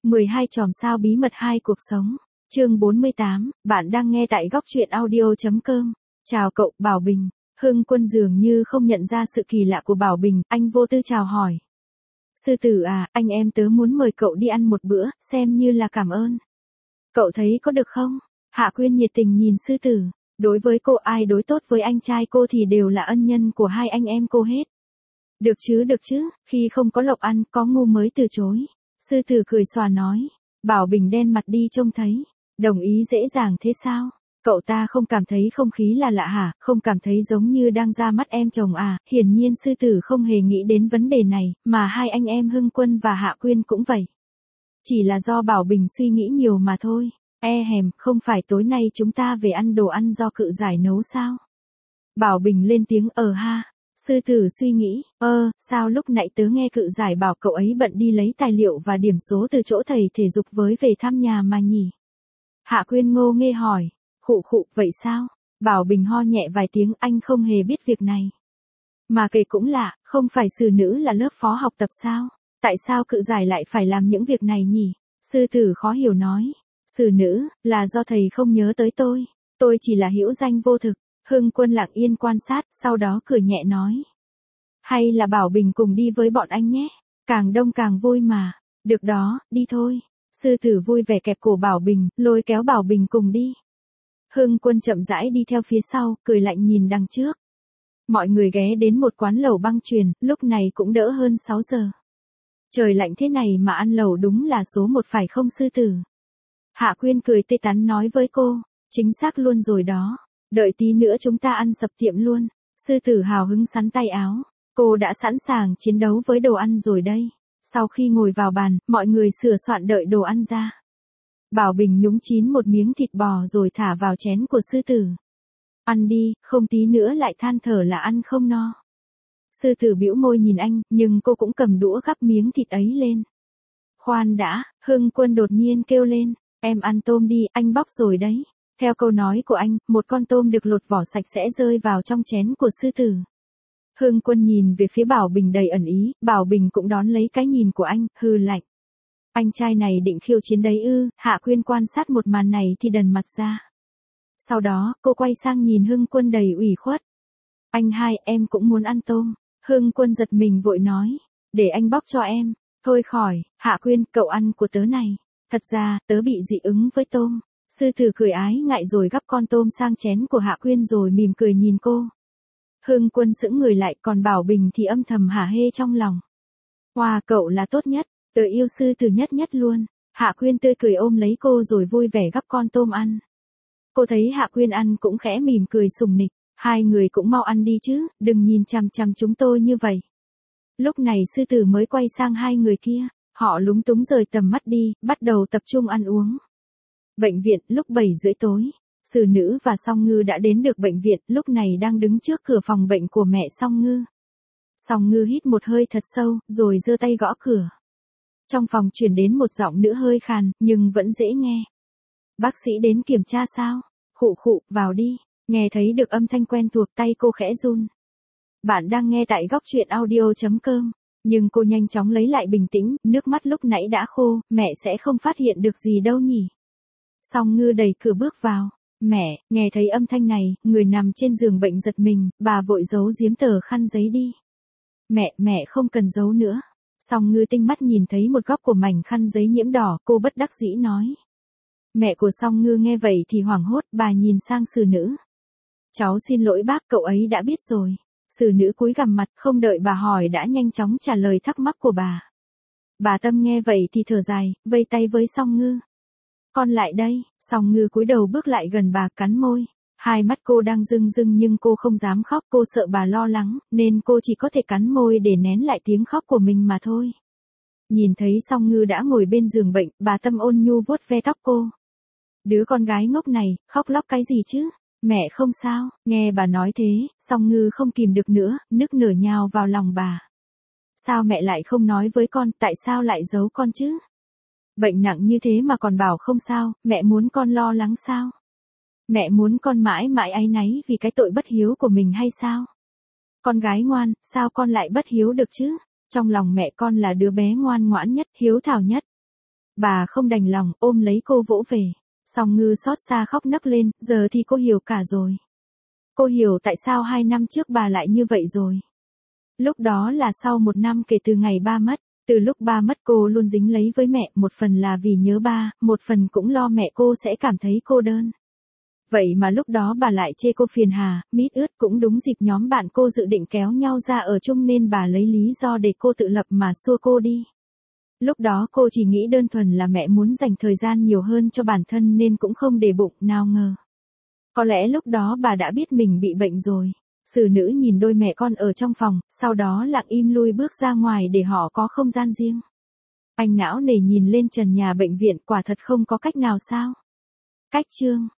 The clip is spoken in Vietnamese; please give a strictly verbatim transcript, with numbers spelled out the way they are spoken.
mười hai chòm sao bí mật hai cuộc sống. Chương bốn mươi tám, bạn đang nghe tại góc truyện audio chấm com. Chào cậu, Bảo Bình. Hưng Quân dường như không nhận ra sự kỳ lạ của Bảo Bình, anh vô tư chào hỏi. Sư tử à, anh em tớ muốn mời cậu đi ăn một bữa, xem như là cảm ơn. Cậu thấy có được không? Hạ Quyên nhiệt tình nhìn sư tử. Đối với cô, ai đối tốt với anh trai cô thì đều là ân nhân của hai anh em cô hết. Được chứ, được chứ, khi không có lộc ăn, có ngu mới từ chối. Sư tử cười xòa nói. Bảo Bình đen mặt đi trông thấy. Đồng ý dễ dàng thế sao? Cậu ta không cảm thấy không khí là lạ hả? Không cảm thấy giống như đang ra mắt em chồng à? Hiển nhiên sư tử không hề nghĩ đến vấn đề này, mà hai anh em Hưng Quân và Hạ Quyên cũng vậy. Chỉ là do Bảo Bình suy nghĩ nhiều mà thôi. E hèm, không phải tối nay chúng ta về ăn đồ ăn do cự giải nấu sao? Bảo Bình lên tiếng ờ ha. Sư tử suy nghĩ, ơ, sao lúc nãy tớ nghe cự giải bảo cậu ấy bận đi lấy tài liệu và điểm số từ chỗ thầy thể dục với về thăm nhà mà nhỉ? Hạ Quyên ngô nghê hỏi, khụ khụ, vậy sao? Bảo Bình ho nhẹ vài tiếng, anh không hề biết việc này. Mà kể cũng lạ, không phải xử nữ là lớp phó học tập sao? Tại sao cự giải lại phải làm những việc này nhỉ? Sư tử khó hiểu nói, xử nữ, là do thầy không nhớ tới tôi. Tôi chỉ là hữu danh vô thực. Hưng Quân lặng yên quan sát, sau đó cười nhẹ nói. Hay là Bảo Bình cùng đi với bọn anh nhé, càng đông càng vui mà. Được đó, đi thôi. Sư tử vui vẻ kẹp cổ Bảo Bình, lôi kéo Bảo Bình cùng đi. Hưng Quân chậm rãi đi theo phía sau, cười lạnh nhìn đằng trước. Mọi người ghé đến một quán lẩu băng chuyền, lúc này cũng đỡ hơn sáu giờ. Trời lạnh thế này mà ăn lẩu đúng là số một phải không sư tử? Hạ Quyên cười tươi tắn nói với cô, chính xác luôn rồi đó. Đợi tí nữa chúng ta ăn sập tiệm luôn. Sư tử hào hứng sắn tay áo. Cô đã sẵn sàng chiến đấu với đồ ăn rồi đây. Sau khi ngồi vào bàn, mọi người sửa soạn đợi đồ ăn ra. Bảo Bình nhúng chín một miếng thịt bò rồi thả vào chén của sư tử. Ăn đi, không tí nữa lại than thở là ăn không no. Sư tử bĩu môi nhìn anh, nhưng cô cũng cầm đũa gắp miếng thịt ấy lên. Khoan đã, Hưng Quân đột nhiên kêu lên. Em ăn tôm đi, anh bóc rồi đấy. Theo câu nói của anh, một con tôm được lột vỏ sạch sẽ rơi vào trong chén của sư tử. Hưng Quân nhìn về phía Bảo Bình đầy ẩn ý, Bảo Bình cũng đón lấy cái nhìn của anh, hừ lạnh. Anh trai này định khiêu chiến đấy ư? Hạ Quyên quan sát một màn này thì đần mặt ra. Sau đó, cô quay sang nhìn Hưng Quân đầy ủy khuất. Anh hai, em cũng muốn ăn tôm. Hưng Quân giật mình vội nói, để anh bóc cho em. Thôi khỏi, Hạ Quyên, cậu ăn của tớ này. Thật ra, tớ bị dị ứng với tôm. Sư tử cười ái ngại rồi gắp con tôm sang chén của Hạ Quyên rồi mỉm cười nhìn cô. Hưng Quân sững người lại, còn Bảo Bình thì âm thầm hả hê trong lòng. Wow, cậu là tốt nhất, tớ yêu sư tử nhất nhất luôn. Hạ Quyên tươi cười ôm lấy cô rồi vui vẻ gắp con tôm ăn. Cô thấy Hạ Quyên ăn cũng khẽ mỉm cười sùng nịch. Hai người cũng mau ăn đi chứ, đừng nhìn chằm chằm chúng tôi như vậy. Lúc này sư tử mới quay sang hai người kia. Họ lúng túng rời tầm mắt đi, bắt đầu tập trung ăn uống. Bệnh viện, lúc bảy rưỡi tối, xử nữ và Song Ngư đã đến được bệnh viện, lúc này đang đứng trước cửa phòng bệnh của mẹ Song Ngư. Song Ngư hít một hơi thật sâu, rồi giơ tay gõ cửa. Trong phòng truyền đến một giọng nữ hơi khàn, nhưng vẫn dễ nghe. Bác sĩ đến kiểm tra sao? Khụ khụ, vào đi. Nghe thấy được âm thanh quen thuộc, tay cô khẽ run. Bạn đang nghe tại góc truyện audio chấm com. Nhưng cô nhanh chóng lấy lại bình tĩnh, nước mắt lúc nãy đã khô, mẹ sẽ không phát hiện được gì đâu nhỉ. Song Ngư đẩy cửa bước vào. Mẹ, nghe thấy âm thanh này, người nằm trên giường bệnh giật mình, bà vội giấu giếm tờ khăn giấy đi. Mẹ, mẹ không cần giấu nữa. Song Ngư tinh mắt nhìn thấy một góc của mảnh khăn giấy nhiễm đỏ, cô bất đắc dĩ nói. Mẹ của Song Ngư nghe vậy thì hoảng hốt, bà nhìn sang xử nữ. Cháu xin lỗi bác, cậu ấy đã biết rồi. Xử nữ cúi gằm mặt, không đợi bà hỏi đã nhanh chóng trả lời thắc mắc của bà. Bà Tâm nghe vậy thì thở dài, vây tay với Song Ngư. Con lại đây. Song Ngư cúi đầu bước lại gần bà, cắn môi. Hai mắt cô đang rưng rưng nhưng cô không dám khóc, cô sợ bà lo lắng, nên cô chỉ có thể cắn môi để nén lại tiếng khóc của mình mà thôi. Nhìn thấy Song Ngư đã ngồi bên giường bệnh, bà Tâm ôn nhu vuốt ve tóc cô. Đứa con gái ngốc này, khóc lóc cái gì chứ? Mẹ không sao. Nghe bà nói thế, Song Ngư không kìm được nữa, nức nở nhào vào lòng bà. Sao mẹ lại không nói với con, tại sao lại giấu con chứ? Bệnh nặng như thế mà còn bảo không sao, mẹ muốn con lo lắng sao? Mẹ muốn con mãi mãi áy náy vì cái tội bất hiếu của mình hay sao? Con gái ngoan, sao con lại bất hiếu được chứ? Trong lòng mẹ con là đứa bé ngoan ngoãn nhất, hiếu thảo nhất. Bà không đành lòng, ôm lấy cô vỗ về. Song Ngư xót xa khóc nấc lên, giờ thì cô hiểu cả rồi. Cô hiểu tại sao hai năm trước bà lại như vậy rồi. Lúc đó là sau một năm kể từ ngày ba mất. Từ lúc ba mất cô luôn dính lấy với mẹ, một phần là vì nhớ ba, một phần cũng lo mẹ cô sẽ cảm thấy cô đơn. Vậy mà lúc đó bà lại chê cô phiền hà, mít ướt, cũng đúng dịp nhóm bạn cô dự định kéo nhau ra ở chung nên bà lấy lý do để cô tự lập mà xua cô đi. Lúc đó cô chỉ nghĩ đơn thuần là mẹ muốn dành thời gian nhiều hơn cho bản thân nên cũng không để bụng, nào ngờ. Có lẽ lúc đó bà đã biết mình bị bệnh rồi. Xử nữ nhìn đôi mẹ con ở trong phòng, sau đó lặng im lui bước ra ngoài để họ có không gian riêng. Anh não nề nhìn lên trần nhà bệnh viện, quả thật không có cách nào sao. Cách chương